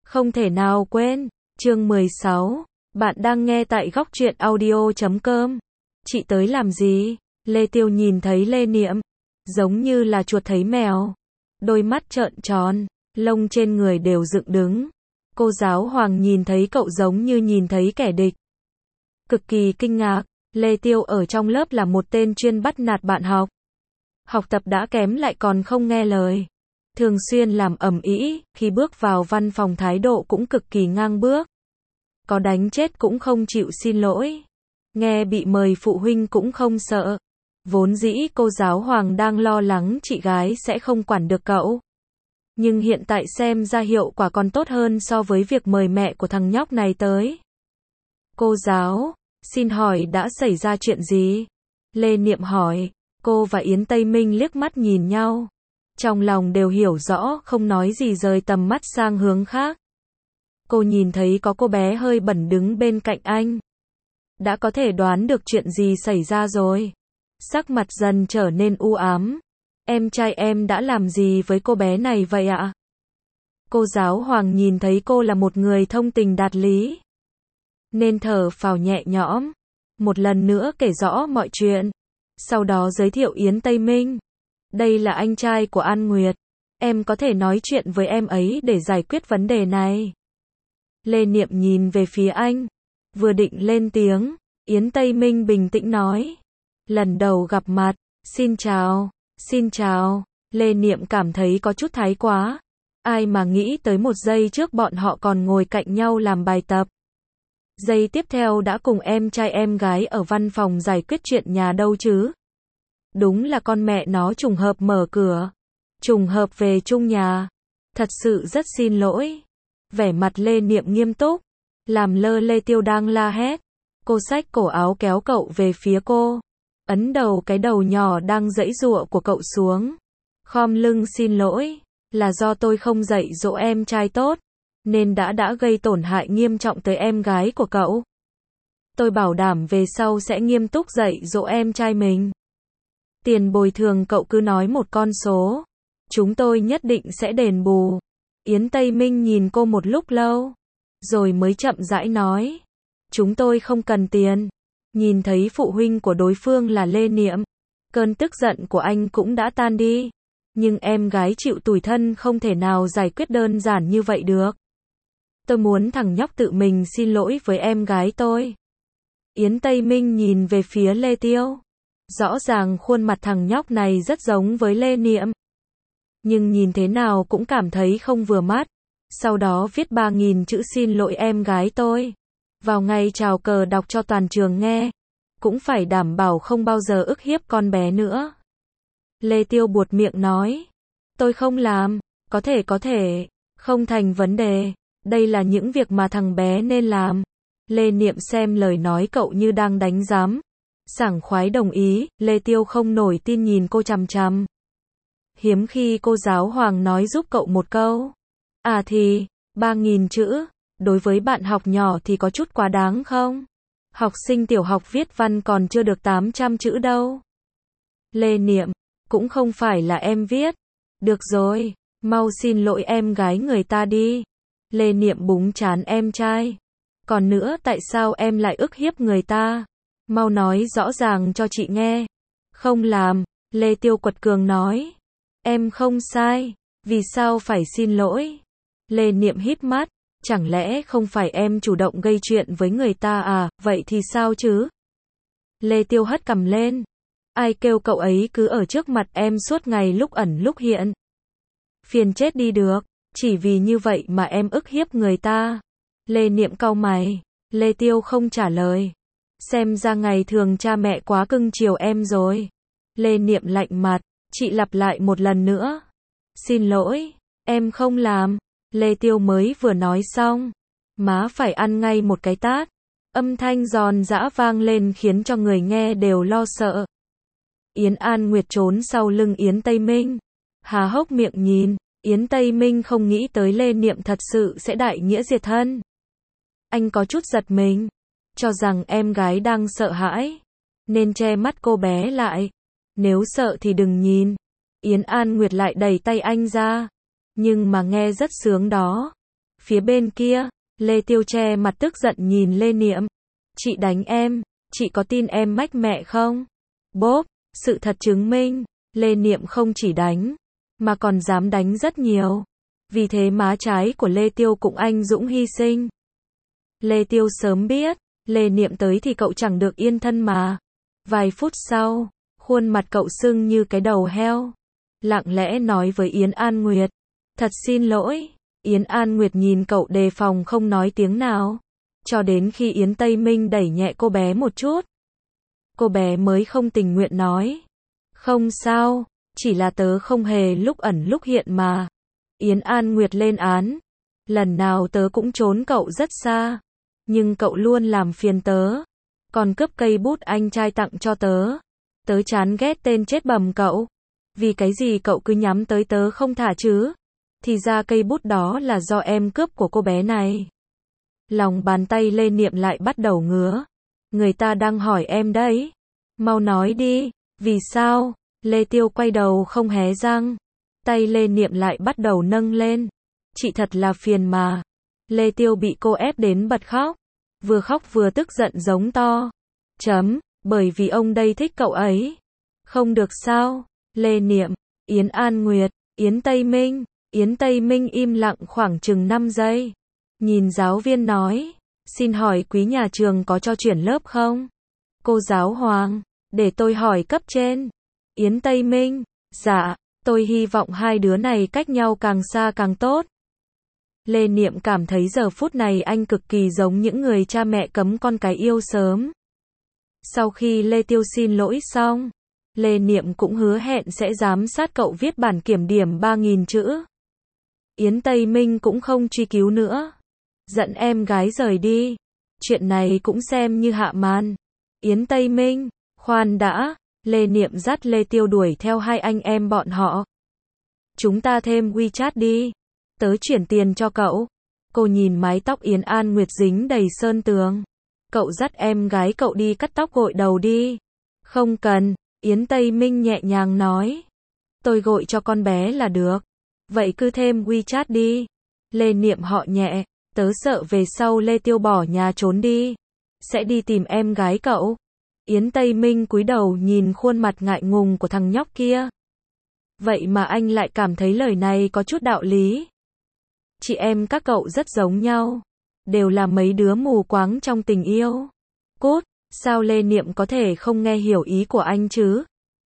Không thể nào quên. Chương 16. Bạn đang nghe tại góc truyện audio.com. Chị tới làm gì? Lê Tiêu nhìn thấy Lê Niệm, giống như là chuột thấy mèo. Đôi mắt trợn tròn, lông trên người đều dựng đứng. Cô giáo Hoàng nhìn thấy cậu giống như nhìn thấy kẻ địch. Cực kỳ kinh ngạc, Lê Tiêu ở trong lớp là một tên chuyên bắt nạt bạn học. Học tập đã kém lại còn không nghe lời. Thường xuyên làm ầm ĩ, khi bước vào văn phòng thái độ cũng cực kỳ ngang bước. Có đánh chết cũng không chịu xin lỗi. Nghe bị mời phụ huynh cũng không sợ. Vốn dĩ cô giáo Hoàng đang lo lắng chị gái sẽ không quản được cậu. Nhưng hiện tại xem ra hiệu quả còn tốt hơn so với việc mời mẹ của thằng nhóc này tới. Cô giáo, xin hỏi đã xảy ra chuyện gì? Lê Niệm hỏi. Cô và Yến Tây Minh liếc mắt nhìn nhau. Trong lòng đều hiểu rõ, không nói gì rời tầm mắt sang hướng khác. Cô nhìn thấy có cô bé hơi bẩn đứng bên cạnh anh. Đã có thể đoán được chuyện gì xảy ra rồi. Sắc mặt dần trở nên u ám. Em trai em đã làm gì với cô bé này vậy ạ? Cô giáo Hoàng nhìn thấy cô là một người thông tình đạt lý, nên thở phào nhẹ nhõm. Một lần nữa kể rõ mọi chuyện. Sau đó giới thiệu Yến Tây Minh. Đây là anh trai của An Nguyệt. Em có thể nói chuyện với em ấy để giải quyết vấn đề này. Lê Niệm nhìn về phía anh. Vừa định lên tiếng, Yến Tây Minh bình tĩnh nói. Lần đầu gặp mặt, xin chào, xin chào. Lê Niệm cảm thấy có chút thái quá. Ai mà nghĩ tới một giây trước bọn họ còn ngồi cạnh nhau làm bài tập. Giây tiếp theo đã cùng em trai em gái ở văn phòng giải quyết chuyện nhà đâu chứ. Đúng là con mẹ nó trùng hợp mở cửa. Trùng hợp về chung nhà. Thật sự rất xin lỗi. Vẻ mặt Lê Niệm nghiêm túc. Làm lơ Lê Tiêu đang la hét. Cô xách cổ áo kéo cậu về phía cô. Ấn đầu cái đầu nhỏ đang giãy giụa của cậu xuống. Khom lưng xin lỗi. Là do tôi không dạy dỗ em trai tốt. Nên đã gây tổn hại nghiêm trọng tới em gái của cậu. Tôi bảo đảm về sau sẽ nghiêm túc dạy dỗ em trai mình. Tiền bồi thường cậu cứ nói một con số. Chúng tôi nhất định sẽ đền bù. Yến Tây Minh nhìn cô một lúc lâu. Rồi mới chậm rãi nói. Chúng tôi không cần tiền. Nhìn thấy phụ huynh của đối phương là Lê Niệm. Cơn tức giận của anh cũng đã tan đi. Nhưng em gái chịu tủi thân không thể nào giải quyết đơn giản như vậy được. Tôi muốn thằng nhóc tự mình xin lỗi với em gái tôi. Yến Tây Minh nhìn về phía Lê Tiêu. Rõ ràng khuôn mặt thằng nhóc này rất giống với Lê Niệm. Nhưng nhìn thế nào cũng cảm thấy không vừa mắt. Sau đó viết 3.000 chữ xin lỗi em gái tôi. Vào ngày chào cờ đọc cho toàn trường nghe. Cũng phải đảm bảo không bao giờ ức hiếp con bé nữa. Lê Tiêu buột miệng nói. Tôi không làm. Có thể. Không thành vấn đề. Đây là những việc mà thằng bé nên làm. Lê Niệm xem lời nói cậu như đang đánh giám. Sảng khoái đồng ý. Lê Tiêu không nổi tin nhìn cô chằm chằm. Hiếm khi cô giáo Hoàng nói giúp cậu một câu. À thì, 3.000 chữ. Đối với bạn học nhỏ thì có chút quá đáng không? Học sinh tiểu học viết văn còn chưa được 800 chữ đâu. Lê Niệm, cũng không phải là em viết. Được rồi, mau xin lỗi em gái người ta đi. Lê Niệm búng trán em trai. Còn nữa tại sao em lại ức hiếp người ta? Mau nói rõ ràng cho chị nghe. Không làm, Lê Tiêu quật cường nói. Em không sai, vì sao phải xin lỗi? Lê Niệm híp mắt. Chẳng lẽ không phải em chủ động gây chuyện với người ta à, vậy thì sao chứ? Lê Tiêu hất cằm lên. Ai kêu cậu ấy cứ ở trước mặt em suốt ngày lúc ẩn lúc hiện. Phiền chết đi được, chỉ vì như vậy mà em ức hiếp người ta. Lê Niệm cau mày. Lê Tiêu không trả lời. Xem ra ngày thường cha mẹ quá cưng chiều em rồi. Lê Niệm lạnh mặt. Chị lặp lại một lần nữa. Xin lỗi, em không làm. Lê Tiêu mới vừa nói xong. Má phải ăn ngay một cái tát. Âm thanh giòn giã vang lên khiến cho người nghe đều lo sợ. Yến An Nguyệt trốn sau lưng Yến Tây Minh. Há hốc miệng nhìn. Yến Tây Minh không nghĩ tới Lê Niệm thật sự sẽ đại nghĩa diệt thân. Anh có chút giật mình. Cho rằng em gái đang sợ hãi. Nên che mắt cô bé lại. Nếu sợ thì đừng nhìn. Yến An Nguyệt lại đẩy tay anh ra. Nhưng mà nghe rất sướng đó. Phía bên kia, Lê Tiêu che mặt tức giận nhìn Lê Niệm. Chị đánh em, chị có tin em mách mẹ không? Bốp, sự thật chứng minh, Lê Niệm không chỉ đánh, mà còn dám đánh rất nhiều. Vì thế má trái của Lê Tiêu cũng anh dũng hy sinh. Lê Tiêu sớm biết, Lê Niệm tới thì cậu chẳng được yên thân mà. Vài phút sau, khuôn mặt cậu sưng như cái đầu heo. Lặng lẽ nói với Yến An Nguyệt. Thật xin lỗi. Yến An Nguyệt nhìn cậu đề phòng không nói tiếng nào. Cho đến khi Yến Tây Minh đẩy nhẹ cô bé một chút. Cô bé mới không tình nguyện nói. Không sao, chỉ là tớ không hề lúc ẩn lúc hiện mà. Yến An Nguyệt lên án. Lần nào tớ cũng trốn cậu rất xa. Nhưng cậu luôn làm phiền tớ. Còn cướp cây bút anh trai tặng cho tớ. Tớ chán ghét tên chết bầm cậu. Vì cái gì cậu cứ nhắm tới tớ không thả chứ? Thì ra cây bút đó là do em cướp của cô bé này. Lòng bàn tay Lê Niệm lại bắt đầu ngứa. Người ta đang hỏi em đấy. Mau nói đi, vì sao? Lê Tiêu quay đầu không hé răng. Tay Lê Niệm lại bắt đầu nâng lên. Chị thật là phiền mà. Lê Tiêu bị cô ép đến bật khóc. Vừa khóc vừa tức giận giống to. Bởi vì ông đây thích cậu ấy. Không được sao? Lê Niệm, Yến An Nguyệt, Yến Tây Minh. Yến Tây Minh im lặng khoảng chừng 5 giây. Nhìn giáo viên nói. Xin hỏi quý nhà trường có cho chuyển lớp không? Cô giáo Hoàng, để tôi hỏi cấp trên. Yến Tây Minh, dạ, tôi hy vọng hai đứa này cách nhau càng xa càng tốt. Lê Niệm cảm thấy giờ phút này anh cực kỳ giống những người cha mẹ cấm con cái yêu sớm. Sau khi Lê Tiêu xin lỗi xong, Lê Niệm cũng hứa hẹn sẽ giám sát cậu viết bản kiểm điểm 3.000 chữ. Yến Tây Minh cũng không truy cứu nữa. Dẫn em gái rời đi. Chuyện này cũng xem như hạ màn. Yến Tây Minh, khoan đã. Lê Niệm dắt Lê Tiêu đuổi theo hai anh em bọn họ. Chúng ta thêm WeChat đi. Tớ chuyển tiền cho cậu. Cô nhìn mái tóc Yến An Nguyệt dính đầy sơn tường. Cậu dắt em gái cậu đi cắt tóc gội đầu đi. Không cần, Yến Tây Minh nhẹ nhàng nói. Tôi gội cho con bé là được. Vậy cứ thêm WeChat đi. Lê Niệm họ nhẹ. Tớ sợ về sau Lê Tiêu bỏ nhà trốn đi. Sẽ đi tìm em gái cậu. Yến Tây Minh cúi đầu nhìn khuôn mặt ngại ngùng của thằng nhóc kia. Vậy mà anh lại cảm thấy lời này có chút đạo lý. Chị em các cậu rất giống nhau. Đều là mấy đứa mù quáng trong tình yêu. Cút, sao Lê Niệm có thể không nghe hiểu ý của anh chứ?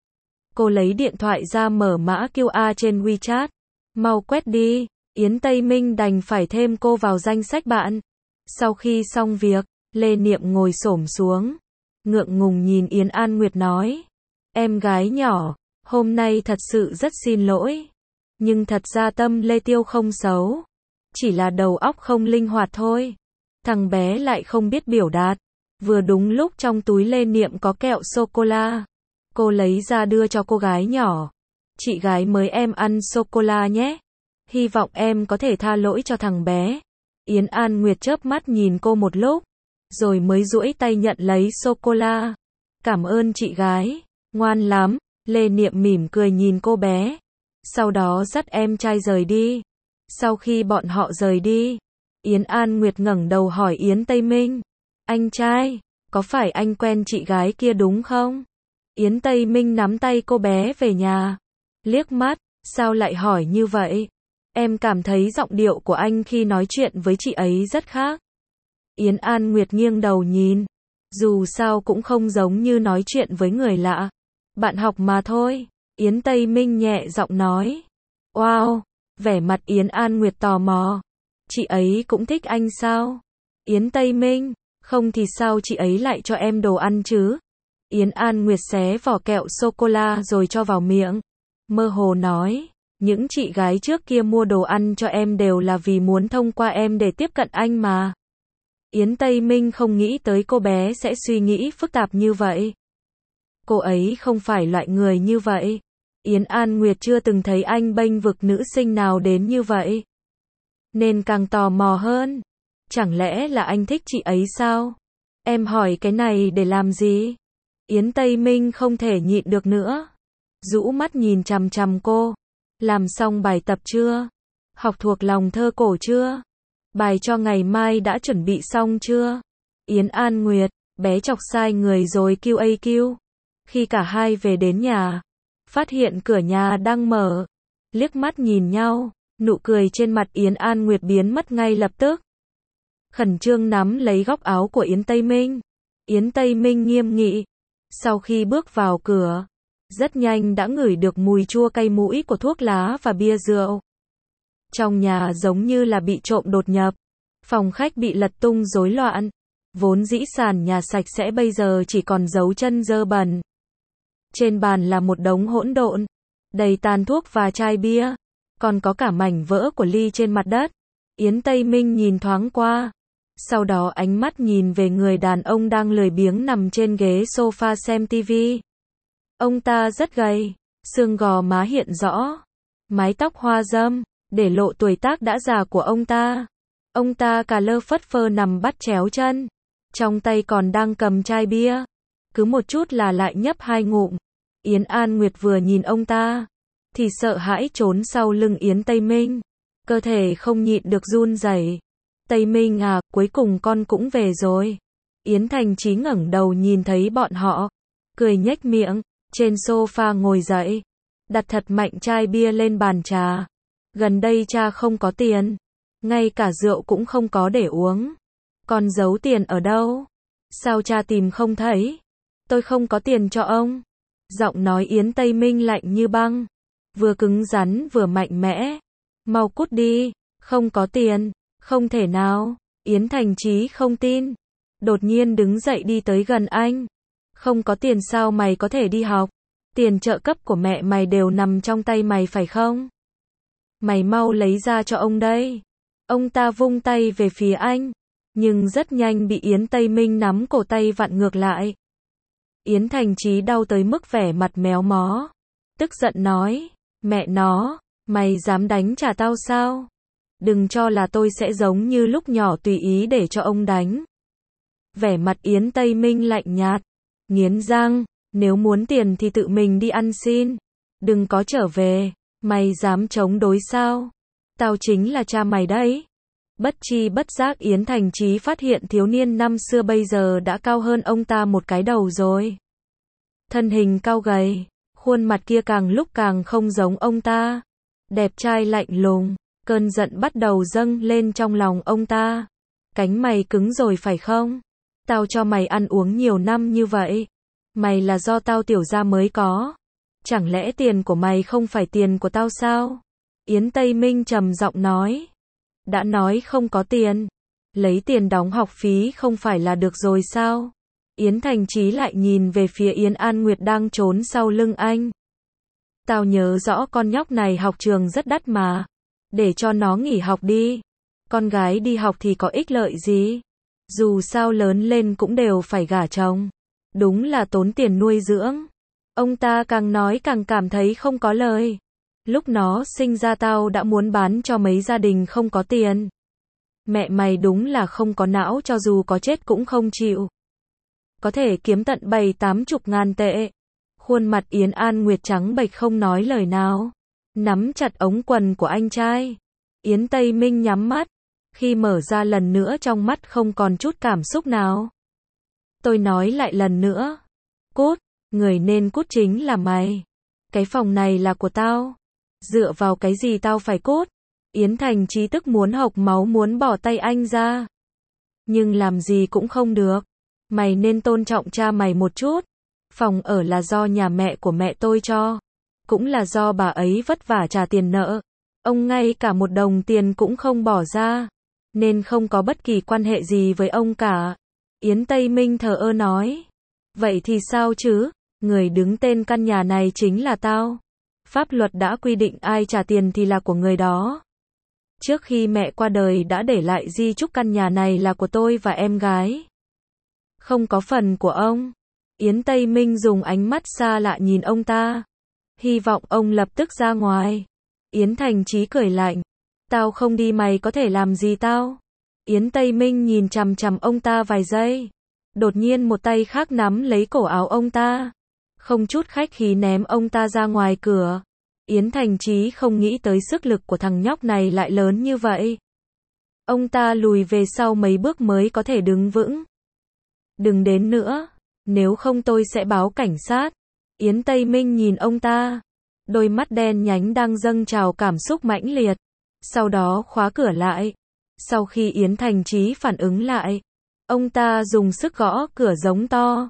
Cô lấy điện thoại ra mở mã QR trên WeChat. Mau quét đi. Yến Tây Minh đành phải thêm cô vào danh sách bạn. Sau khi xong việc, Lê Niệm ngồi xổm xuống. Ngượng ngùng nhìn Yến An Nguyệt nói. Em gái nhỏ, hôm nay thật sự rất xin lỗi. Nhưng thật ra tâm Lê Tiêu không xấu. Chỉ là đầu óc không linh hoạt thôi. Thằng bé lại không biết biểu đạt. Vừa đúng lúc trong túi Lê Niệm có kẹo sô-cô-la. Cô lấy ra đưa cho cô gái nhỏ. Chị gái mới em ăn sô-cô-la nhé. Hy vọng em có thể tha lỗi cho thằng bé. Yến An Nguyệt chớp mắt nhìn cô một lúc. Rồi mới duỗi tay nhận lấy sô-cô-la. Cảm ơn chị gái. Ngoan lắm. Lê Niệm mỉm cười nhìn cô bé. Sau đó dắt em trai rời đi. Sau khi bọn họ rời đi, Yến An Nguyệt ngẩng đầu hỏi Yến Tây Minh. Anh trai, có phải anh quen chị gái kia đúng không? Yến Tây Minh nắm tay cô bé về nhà. Liếc mắt, sao lại hỏi như vậy? Em cảm thấy giọng điệu của anh khi nói chuyện với chị ấy rất khác. Yến An Nguyệt nghiêng đầu nhìn. Dù sao cũng không giống như nói chuyện với người lạ. Bạn học mà thôi. Yến Tây Minh nhẹ giọng nói. Wow, vẻ mặt Yến An Nguyệt tò mò. Chị ấy cũng thích anh sao? Yến Tây Minh, không thì sao chị ấy lại cho em đồ ăn chứ? Yến An Nguyệt xé vỏ kẹo sô-cô-la rồi cho vào miệng. Mơ hồ nói, những chị gái trước kia mua đồ ăn cho em đều là vì muốn thông qua em để tiếp cận anh mà. Yến Tây Minh không nghĩ tới cô bé sẽ suy nghĩ phức tạp như vậy. Cô ấy không phải loại người như vậy. Yến An Nguyệt chưa từng thấy anh bênh vực nữ sinh nào đến như vậy. Nên càng tò mò hơn. Chẳng lẽ là anh thích chị ấy sao? Em hỏi cái này để làm gì? Yến Tây Minh không thể nhịn được nữa. Rũ mắt nhìn chằm chằm cô. Làm xong bài tập chưa? Học thuộc lòng thơ cổ chưa? bài cho ngày mai đã chuẩn bị xong chưa? Yến An Nguyệt, bé chọc sai người rồi QAQ. Khi cả hai về đến nhà, phát hiện cửa nhà đang mở, liếc mắt nhìn nhau, nụ cười trên mặt Yến An Nguyệt biến mất ngay lập tức. Khẩn trương nắm lấy góc áo của Yến Tây Minh. Yến Tây Minh nghiêm nghị. Sau khi bước vào cửa, rất nhanh đã ngửi được mùi chua cay mũi của thuốc lá và bia rượu. Trong nhà giống như là bị trộm đột nhập. Phòng khách bị lật tung rối loạn. Vốn dĩ sàn nhà sạch sẽ bây giờ chỉ còn dấu chân dơ bẩn. Trên bàn là một đống hỗn độn, đầy tàn thuốc và chai bia, còn có cả mảnh vỡ của ly trên mặt đất. Yến Tây Minh nhìn thoáng qua, sau đó ánh mắt nhìn về người đàn ông đang lười biếng nằm trên ghế sofa xem tivi. Ông ta rất gầy, xương gò má hiện rõ, mái tóc hoa râm, để lộ tuổi tác đã già của ông ta. Ông ta cà lơ phất phơ nằm bắt chéo chân, trong tay còn đang cầm chai bia, cứ một chút là lại nhấp 2 ngụm. Yến An Nguyệt vừa nhìn ông ta, thì sợ hãi trốn sau lưng Yến Tây Minh, cơ thể không nhịn được run rẩy. Tây Minh à, cuối cùng con cũng về rồi. Yến Thành Chí ngẩng đầu nhìn thấy bọn họ, cười nhếch miệng, trên sofa ngồi dậy, đặt thật mạnh chai bia lên bàn trà. Gần đây cha không có tiền, ngay cả rượu cũng không có để uống. Con giấu tiền ở đâu? Sao cha tìm không thấy? Tôi không có tiền cho ông. Giọng nói Yến Tây Minh lạnh như băng, vừa cứng rắn vừa mạnh mẽ. Mau cút đi, không có tiền, không thể nào. Yến Thành Chí không tin, đột nhiên đứng dậy đi tới gần anh. Không có tiền sao mày có thể đi học? Tiền trợ cấp của mẹ mày đều nằm trong tay mày phải không? Mày mau lấy ra cho ông đây. Ông ta vung tay về phía anh, nhưng rất nhanh bị Yến Tây Minh nắm cổ tay vặn ngược lại. Yến Thành Chí đau tới mức vẻ mặt méo mó, tức giận nói, mẹ nó, mày dám đánh trả tao sao? Đừng cho là tôi sẽ giống như lúc nhỏ tùy ý để cho ông đánh. Vẻ mặt Yến Tây Minh lạnh nhạt, nghiến răng, nếu muốn tiền thì tự mình đi ăn xin, đừng có trở về. Mày dám chống đối sao? Tao chính là cha mày đấy. Bất chi bất giác Yến Thành Chí phát hiện thiếu niên năm xưa bây giờ đã cao hơn ông ta một cái đầu rồi. Thân hình cao gầy, khuôn mặt kia càng lúc càng không giống ông ta. Đẹp trai lạnh lùng, cơn giận bắt đầu dâng lên trong lòng ông ta. Cánh mày cứng rồi phải không? Tao cho mày ăn uống nhiều năm như vậy. Mày là do tao tiểu ra mới có. Chẳng lẽ tiền của mày không phải tiền của tao sao? Yến Tây Minh trầm giọng nói. Đã nói không có tiền, lấy tiền đóng học phí không phải là được rồi sao? Yến Thành Chí lại nhìn về phía Yến An Nguyệt đang trốn sau lưng anh. Tao nhớ rõ con nhóc này học trường rất đắt mà. Để cho nó nghỉ học đi. Con gái đi học thì có ích lợi gì? Dù sao lớn lên cũng đều phải gả chồng. Đúng là tốn tiền nuôi dưỡng. Ông ta càng nói càng cảm thấy không có lời. Lúc nó sinh ra tao đã muốn bán cho mấy gia đình không có tiền. Mẹ mày đúng là không có não, cho dù có chết cũng không chịu. Có thể kiếm tận 70-80 ngàn tệ. Khuôn mặt Yến An Nguyệt trắng bệch không nói lời nào, nắm chặt ống quần của anh trai. Yến Tây Minh nhắm mắt, khi mở ra lần nữa trong mắt không còn chút cảm xúc nào. Tôi nói lại lần nữa, cút, người nên cút chính là mày. Cái phòng này là của tao. Dựa vào cái gì tao phải cút? Yến Thành Chí tức muốn hộc máu, muốn bỏ tay anh ra. Nhưng làm gì cũng không được. Mày nên tôn trọng cha mày một chút. Phòng ở là do nhà mẹ của mẹ tôi cho. Cũng là do bà ấy vất vả trả tiền nợ. Ông ngay cả một đồng tiền cũng không bỏ ra. Nên không có bất kỳ quan hệ gì với ông cả. Yến Tây Minh thờ ơ nói. Vậy thì sao chứ? Người đứng tên căn nhà này chính là tao. Pháp luật đã quy định ai trả tiền thì là của người đó. Trước khi mẹ qua đời đã để lại di chúc căn nhà này là của tôi và em gái. Không có phần của ông. Yến Tây Minh dùng ánh mắt xa lạ nhìn ông ta. Hy vọng ông lập tức ra ngoài. Yến Thành Chí cười lạnh. Tao không đi mày có thể làm gì tao? Yến Tây Minh nhìn chằm chằm ông ta vài giây. Đột nhiên một tay khác nắm lấy cổ áo ông ta. Không chút khách khí ném ông ta ra ngoài cửa. Yến Thành Chí không nghĩ tới sức lực của thằng nhóc này lại lớn như vậy. Ông ta lùi về sau mấy bước mới có thể đứng vững. Đừng đến nữa, nếu không tôi sẽ báo cảnh sát. Yến Tây Minh nhìn ông ta, đôi mắt đen nhánh đang dâng trào cảm xúc mãnh liệt. Sau đó khóa cửa lại. Sau khi Yến Thành Chí phản ứng lại, ông ta dùng sức gõ cửa giống to.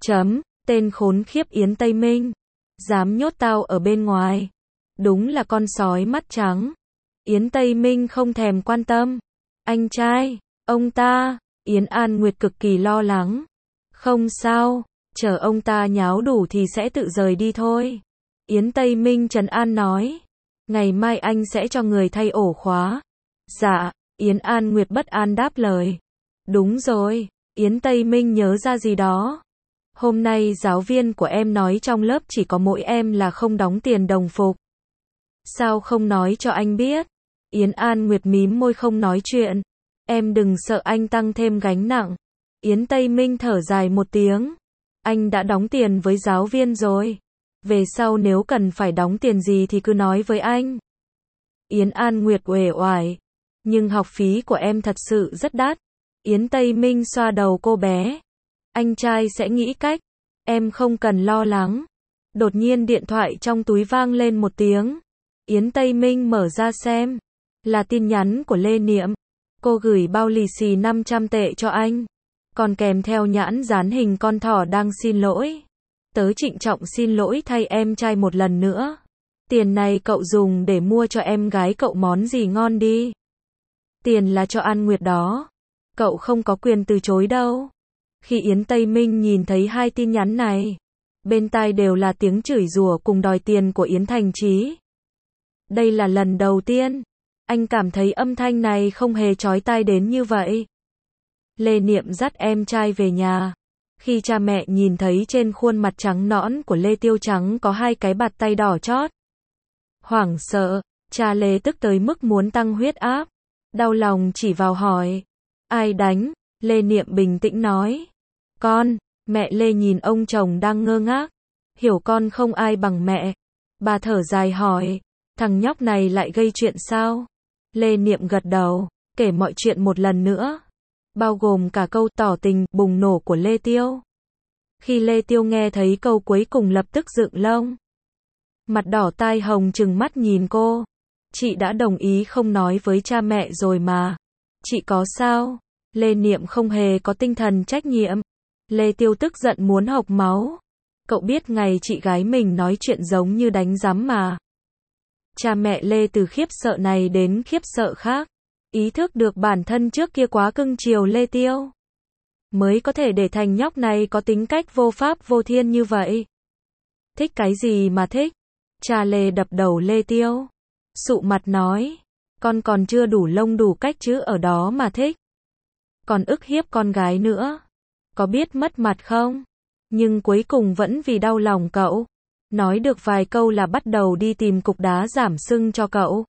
Tên khốn khiếp Yến Tây Minh, dám nhốt tao ở bên ngoài. Đúng là con sói mắt trắng. Yến Tây Minh không thèm quan tâm. Anh trai, ông ta, Yến An Nguyệt cực kỳ lo lắng. Không sao, chờ ông ta nháo đủ thì sẽ tự rời đi thôi. Yến Tây Minh trấn an nói. Ngày mai anh sẽ cho người thay ổ khóa. Dạ, Yến An Nguyệt bất an đáp lời. Đúng rồi, Yến Tây Minh nhớ ra gì đó. Hôm nay giáo viên của em nói trong lớp chỉ có mỗi em là không đóng tiền đồng phục. Sao không nói cho anh biết? Yến An Nguyệt mím môi không nói chuyện. Em đừng sợ anh tăng thêm gánh nặng. Yến Tây Minh thở dài một tiếng. Anh đã đóng tiền với giáo viên rồi. Về sau nếu cần phải đóng tiền gì thì cứ nói với anh. Yến An Nguyệt uể oải. Nhưng học phí của em thật sự rất đắt. Yến Tây Minh xoa đầu cô bé. Anh trai sẽ nghĩ cách. Em không cần lo lắng. Đột nhiên điện thoại trong túi vang lên một tiếng. Yến Tây Minh mở ra xem. Là tin nhắn của Lê Niệm. Cô gửi bao lì xì 500 tệ cho anh. Còn kèm theo nhãn dán hình con thỏ đang xin lỗi. Tớ trịnh trọng xin lỗi thay em trai một lần nữa. Tiền này cậu dùng để mua cho em gái cậu món gì ngon đi. Tiền là cho An Nguyệt đó. Cậu không có quyền từ chối đâu. Khi Yến Tây Minh nhìn thấy hai tin nhắn này, bên tai đều là tiếng chửi rủa cùng đòi tiền của Yến Thành Chí. Đây là lần đầu tiên anh cảm thấy âm thanh này không hề chói tai đến như vậy. Lê Niệm dắt em trai về nhà. Khi cha mẹ nhìn thấy trên khuôn mặt trắng nõn của Lê Tiêu Trắng có hai cái bạt tay đỏ chót, hoảng sợ, cha Lê tức tới mức muốn tăng huyết áp. Đau lòng chỉ vào hỏi. Ai đánh? Lê Niệm bình tĩnh nói. Con. Mẹ Lê nhìn ông chồng đang ngơ ngác. Hiểu con không ai bằng mẹ. Bà thở dài hỏi. Thằng nhóc này lại gây chuyện sao? Lê Niệm gật đầu, kể mọi chuyện một lần nữa. Bao gồm cả câu tỏ tình bùng nổ của Lê Tiêu. Khi Lê Tiêu nghe thấy câu cuối cùng lập tức dựng lông. Mặt đỏ tai hồng trừng mắt nhìn cô. Chị đã đồng ý không nói với cha mẹ rồi mà. Chị có sao? Lê Niệm không hề có tinh thần trách nhiệm. Lê Tiêu tức giận muốn hộc máu. Cậu biết ngày chị gái mình nói chuyện giống như đánh giám mà. Cha mẹ Lê từ khiếp sợ này đến khiếp sợ khác. Ý thức được bản thân trước kia quá cưng chiều Lê Tiêu. Mới có thể để thằng nhóc này có tính cách vô pháp vô thiên như vậy. Thích cái gì mà thích? Cha Lê đập đầu Lê Tiêu. Sụ mặt nói. Con còn chưa đủ lông đủ cách chứ ở đó mà thích. Còn ức hiếp con gái nữa. Có biết mất mặt không? Nhưng cuối cùng vẫn vì đau lòng cậu. Nói được vài câu là bắt đầu đi tìm cục đá giảm sưng cho cậu.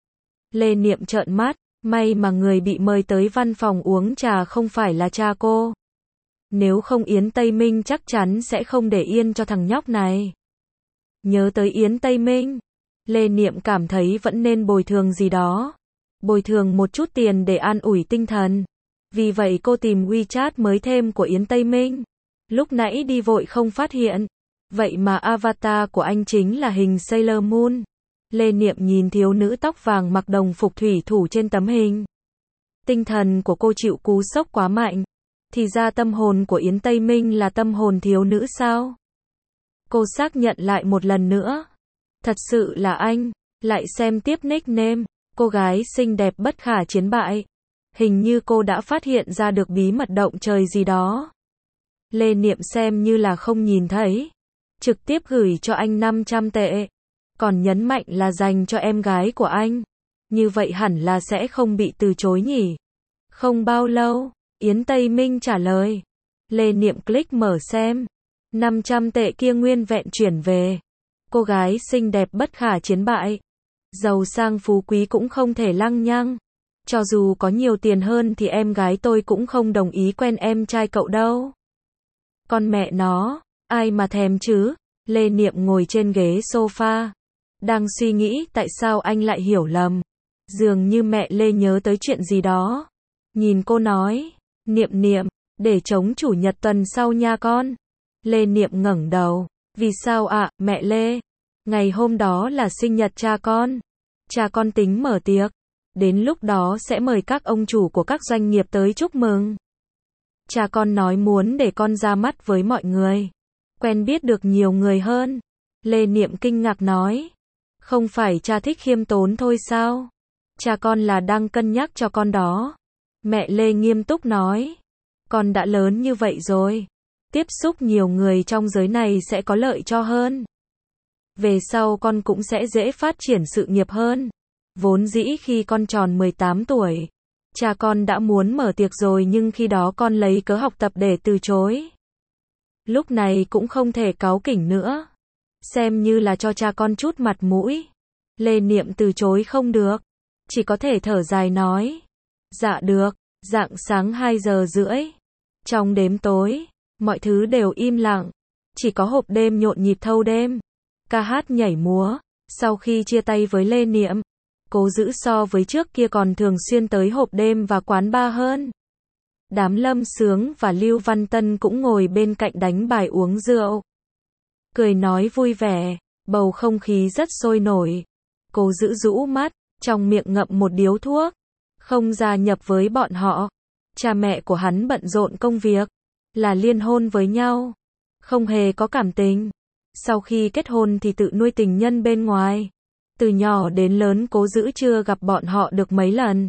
Lê Niệm trợn mắt. May mà người bị mời tới văn phòng uống trà không phải là cha cô. Nếu không Yến Tây Minh chắc chắn sẽ không để yên cho thằng nhóc này. Nhớ tới Yến Tây Minh, Lê Niệm cảm thấy vẫn nên bồi thường gì đó. Bồi thường một chút tiền để an ủi tinh thần. Vì vậy cô tìm WeChat mới thêm của Yến Tây Minh. Lúc nãy đi vội không phát hiện. Vậy mà avatar của anh chính là hình Sailor Moon. Lê Niệm nhìn thiếu nữ tóc vàng mặc đồng phục thủy thủ trên tấm hình. Tinh thần của cô chịu cú sốc quá mạnh. Thì ra tâm hồn của Yến Tây Minh là tâm hồn thiếu nữ sao? Cô xác nhận lại một lần nữa. Thật sự là anh. Lại xem tiếp nickname. Cô gái xinh đẹp bất khả chiến bại. Hình như cô đã phát hiện ra được bí mật động trời gì đó. Lê Niệm xem như là không nhìn thấy. Trực tiếp gửi cho anh 500 tệ. Còn nhấn mạnh là dành cho em gái của anh. Như vậy hẳn là sẽ không bị từ chối nhỉ. Không bao lâu, Yến Tây Minh trả lời. Lê Niệm click mở xem. 500 tệ kia nguyên vẹn chuyển về. Cô gái xinh đẹp bất khả chiến bại. Giàu sang phú quý cũng không thể lăng nhăng. Cho dù có nhiều tiền hơn thì em gái tôi cũng không đồng ý quen em trai cậu đâu. Con mẹ nó, ai mà thèm chứ? Lê Niệm ngồi trên ghế sofa. Đang suy nghĩ tại sao anh lại hiểu lầm. Dường như mẹ Lê nhớ tới chuyện gì đó. Nhìn cô nói, Niệm Niệm, để trống chủ nhật tuần sau nha con. Lê Niệm ngẩng đầu, vì sao ạ, mẹ Lê? Ngày hôm đó là sinh nhật cha con. Cha con tính mở tiệc. Đến lúc đó sẽ mời các ông chủ của các doanh nghiệp tới chúc mừng. Cha con nói muốn để con ra mắt với mọi người. Quen biết được nhiều người hơn. Lê Niệm kinh ngạc nói. Không phải cha thích khiêm tốn thôi sao? Cha con là đang cân nhắc cho con đó. Mẹ Lê nghiêm túc nói. Con đã lớn như vậy rồi. Tiếp xúc nhiều người trong giới này sẽ có lợi cho hơn. Về sau con cũng sẽ dễ phát triển sự nghiệp hơn. Vốn dĩ khi con tròn 18 tuổi, cha con đã muốn mở tiệc rồi nhưng khi đó con lấy cớ học tập để từ chối. Lúc này cũng không thể cáu kỉnh nữa. Xem như là cho cha con chút mặt mũi. Lê Niệm từ chối không được. Chỉ có thể thở dài nói. Dạ được, rạng sáng 2 giờ rưỡi. Trong đêm tối, mọi thứ đều im lặng. Chỉ có hộp đêm nhộn nhịp thâu đêm. Ca hát nhảy múa. Sau khi chia tay với Lê Niệm, Cố Dữ so với trước kia còn thường xuyên tới hộp đêm và quán bar hơn. Đám Lâm Sướng và Lưu Văn Tân cũng ngồi bên cạnh đánh bài uống rượu. Cười nói vui vẻ, bầu không khí rất sôi nổi. Cố Dữ rũ mắt, trong miệng ngậm một điếu thuốc. Không gia nhập với bọn họ. Cha mẹ của hắn bận rộn công việc, là liên hôn với nhau. Không hề có cảm tình. Sau khi kết hôn thì tự nuôi tình nhân bên ngoài. Từ nhỏ đến lớn Cố Dữ chưa gặp bọn họ được mấy lần.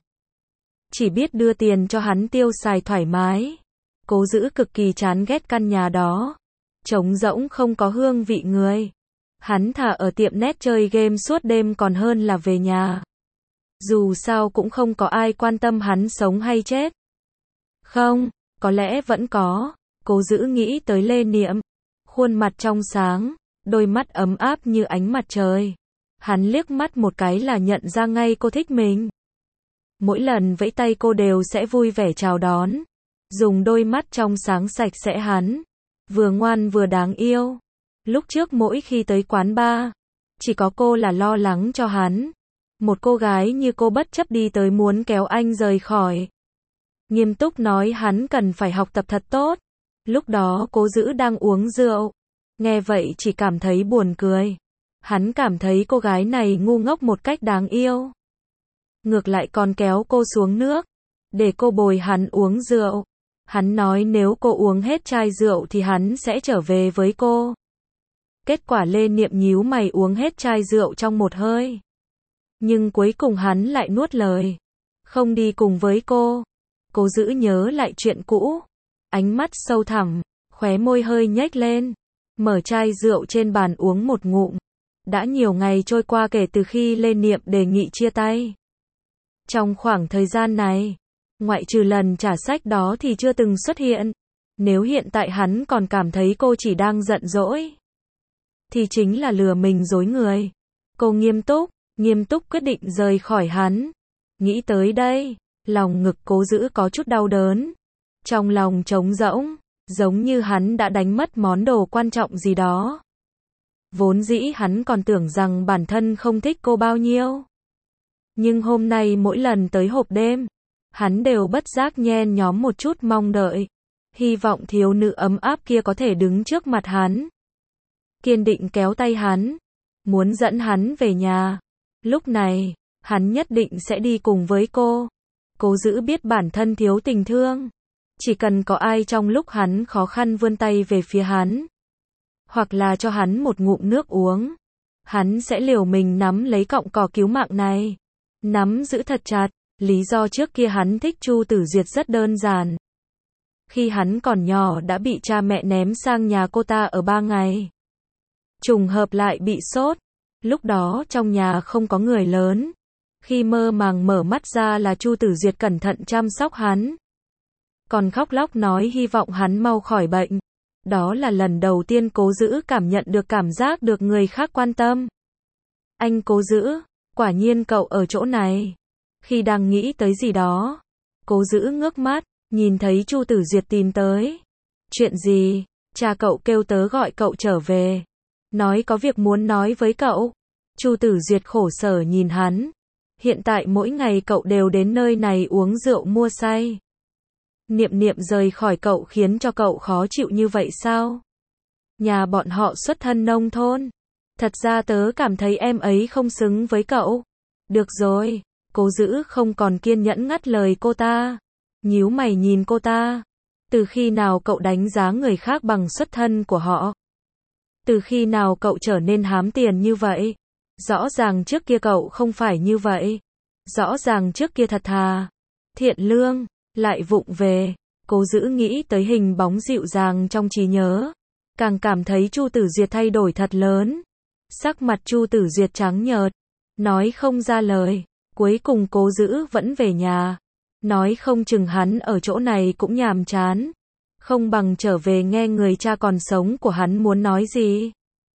Chỉ biết đưa tiền cho hắn tiêu xài thoải mái. Cố Dữ cực kỳ chán ghét căn nhà đó. Trống rỗng không có hương vị người. Hắn thà ở tiệm net chơi game suốt đêm còn hơn là về nhà. Dù sao cũng không có ai quan tâm hắn sống hay chết. Không, có lẽ vẫn có. Cố Dữ nghĩ tới Lê Niệm. Khuôn mặt trong sáng, đôi mắt ấm áp như ánh mặt trời. Hắn liếc mắt một cái là nhận ra ngay cô thích mình. Mỗi lần vẫy tay cô đều sẽ vui vẻ chào đón. Dùng đôi mắt trong sáng sạch sẽ hắn. Vừa ngoan vừa đáng yêu. Lúc trước mỗi khi tới quán bar, chỉ có cô là lo lắng cho hắn. Một cô gái như cô bất chấp đi tới muốn kéo anh rời khỏi. Nghiêm túc nói hắn cần phải học tập thật tốt. Lúc đó Cố Dữ đang uống rượu. Nghe vậy chỉ cảm thấy buồn cười. Hắn cảm thấy cô gái này ngu ngốc một cách đáng yêu. Ngược lại còn kéo cô xuống nước. Để cô bồi hắn uống rượu. Hắn nói nếu cô uống hết chai rượu thì hắn sẽ trở về với cô. Kết quả Lê Niệm nhíu mày uống hết chai rượu trong một hơi. Nhưng cuối cùng hắn lại nuốt lời. Không đi cùng với cô. Cố Dữ nhớ lại chuyện cũ. Ánh mắt sâu thẳm, khóe môi hơi nhếch lên. Mở chai rượu trên bàn uống một ngụm. Đã nhiều ngày trôi qua kể từ khi Lê Niệm đề nghị chia tay. Trong khoảng thời gian này, ngoại trừ lần trả sách đó thì chưa từng xuất hiện. Nếu hiện tại hắn còn cảm thấy cô chỉ đang giận dỗi, thì chính là lừa mình dối người. Cô nghiêm túc quyết định rời khỏi hắn. Nghĩ tới đây, lòng ngực Cố Dữ có chút đau đớn. Trong lòng trống rỗng, giống như hắn đã đánh mất món đồ quan trọng gì đó. Vốn dĩ hắn còn tưởng rằng bản thân không thích cô bao nhiêu. Nhưng hôm nay mỗi lần tới hộp đêm, hắn đều bất giác nhen nhóm một chút mong đợi. Hy vọng thiếu nữ ấm áp kia có thể đứng trước mặt hắn. Kiên định kéo tay hắn. Muốn dẫn hắn về nhà. Lúc này, hắn nhất định sẽ đi cùng với cô. Cố Dữ biết bản thân thiếu tình thương. Chỉ cần có ai trong lúc hắn khó khăn vươn tay về phía hắn. Hoặc là cho hắn một ngụm nước uống. Hắn sẽ liều mình nắm lấy cọng cỏ cứu mạng này. Nắm giữ thật chặt. Lý do trước kia hắn thích Chu Tử Duyệt rất đơn giản. Khi hắn còn nhỏ đã bị cha mẹ ném sang nhà cô ta ở 3 ngày. Trùng hợp lại bị sốt. Lúc đó trong nhà không có người lớn. Khi mơ màng mở mắt ra là Chu Tử Duyệt cẩn thận chăm sóc hắn. Còn khóc lóc nói hy vọng hắn mau khỏi bệnh. Đó là lần đầu tiên Cố Dữ cảm nhận được cảm giác được người khác quan tâm. Anh Cố Dữ, quả nhiên cậu ở chỗ này. Khi đang nghĩ tới gì đó, Cố Dữ ngước mắt, nhìn thấy Chu Tử Duyệt tìm tới. Chuyện gì? Cha cậu kêu tớ gọi cậu trở về. Nói có việc muốn nói với cậu. Chu Tử Duyệt khổ sở nhìn hắn. Hiện tại mỗi ngày cậu đều đến nơi này uống rượu mua say. Niệm Niệm rời khỏi cậu khiến cho cậu khó chịu như vậy sao? Nhà bọn họ xuất thân nông thôn. Thật ra tớ cảm thấy em ấy không xứng với cậu. Được rồi, Cố Dữ không còn kiên nhẫn ngắt lời cô ta. Nhíu mày nhìn cô ta. Từ khi nào cậu đánh giá người khác bằng xuất thân của họ? Từ khi nào cậu trở nên hám tiền như vậy? Rõ ràng trước kia cậu không phải như vậy. Rõ ràng trước kia thật thà, thiện lương, lại vụng về. Cố Dữ nghĩ tới hình bóng dịu dàng trong trí nhớ. Càng cảm thấy Chu Tử Duyệt thay đổi thật lớn. Sắc mặt Chu Tử Duyệt trắng nhợt, nói không ra lời. Cuối cùng Cố Dữ vẫn về nhà. Nói không chừng hắn ở chỗ này cũng nhàm chán. Không bằng trở về nghe người cha còn sống của hắn muốn nói gì.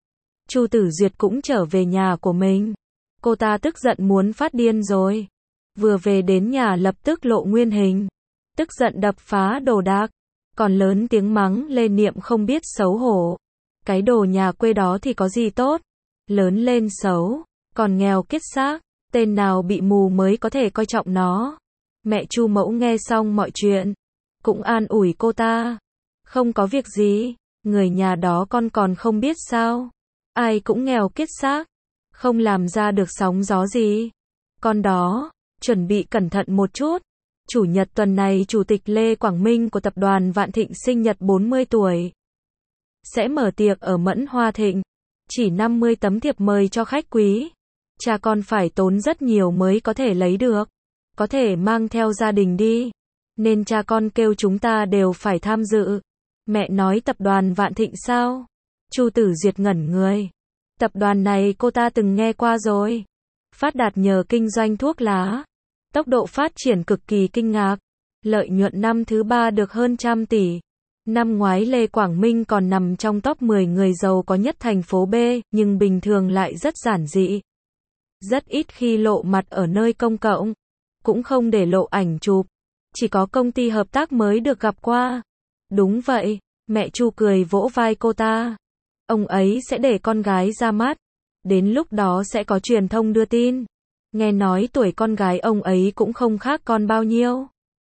Chu Tử Duyệt cũng trở về nhà của mình. Cô ta tức giận muốn phát điên rồi. Vừa về đến nhà lập tức lộ nguyên hình. Tức giận đập phá đồ đạc. Còn lớn tiếng mắng lên Niệm không biết xấu hổ. Cái đồ nhà quê đó thì có gì tốt. Lớn lên xấu. Còn nghèo kiết xác. Tên nào bị mù mới có thể coi trọng nó. Mẹ Chu Mẫu nghe xong mọi chuyện. Cũng an ủi cô ta. Không có việc gì. Người nhà đó con còn không biết sao. Ai cũng nghèo kiết xác. Không làm ra được sóng gió gì. Con đó, chuẩn bị cẩn thận một chút. Chủ nhật tuần này Chủ tịch Lê Quảng Minh của tập đoàn Vạn Thịnh sinh nhật 40 tuổi. Sẽ mở tiệc ở Mẫn Hoa Thịnh. Chỉ 50 tấm thiệp mời cho khách quý. Cha con phải tốn rất nhiều mới có thể lấy được. Có thể mang theo gia đình đi. Nên cha con kêu chúng ta đều phải tham dự. Mẹ nói tập đoàn Vạn Thịnh sao? Chu Tử Duyệt ngẩn người. Tập đoàn này cô ta từng nghe qua rồi. Phát đạt nhờ kinh doanh thuốc lá. Tốc độ phát triển cực kỳ kinh ngạc. Lợi nhuận năm thứ 3 được hơn 100 tỷ. Năm ngoái Lê Quảng Minh còn nằm trong top 10 người giàu có nhất thành phố B, nhưng bình thường lại rất giản dị. Rất ít khi lộ mặt ở nơi công cộng. Cũng không để lộ ảnh chụp. Chỉ có công ty hợp tác mới được gặp qua. Đúng vậy, mẹ Chu cười vỗ vai cô ta. Ông ấy sẽ để con gái ra mắt. Đến lúc đó sẽ có truyền thông đưa tin. Nghe nói tuổi con gái ông ấy cũng không khác con bao nhiêu.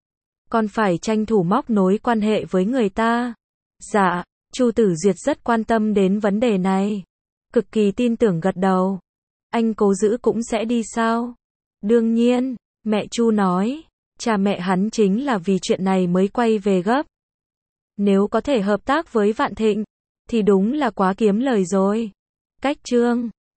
Con phải tranh thủ móc nối quan hệ với người ta. Dạ, Chu Tử Duyệt rất quan tâm đến vấn đề này. Cực kỳ tin tưởng gật đầu. Anh Cố Dữ cũng sẽ đi sao? Đương nhiên, mẹ Chu nói. Cha mẹ hắn chính là vì chuyện này mới quay về gấp. Nếu có thể hợp tác với Vạn Thịnh, thì đúng là quá kiếm lời rồi. Cách chương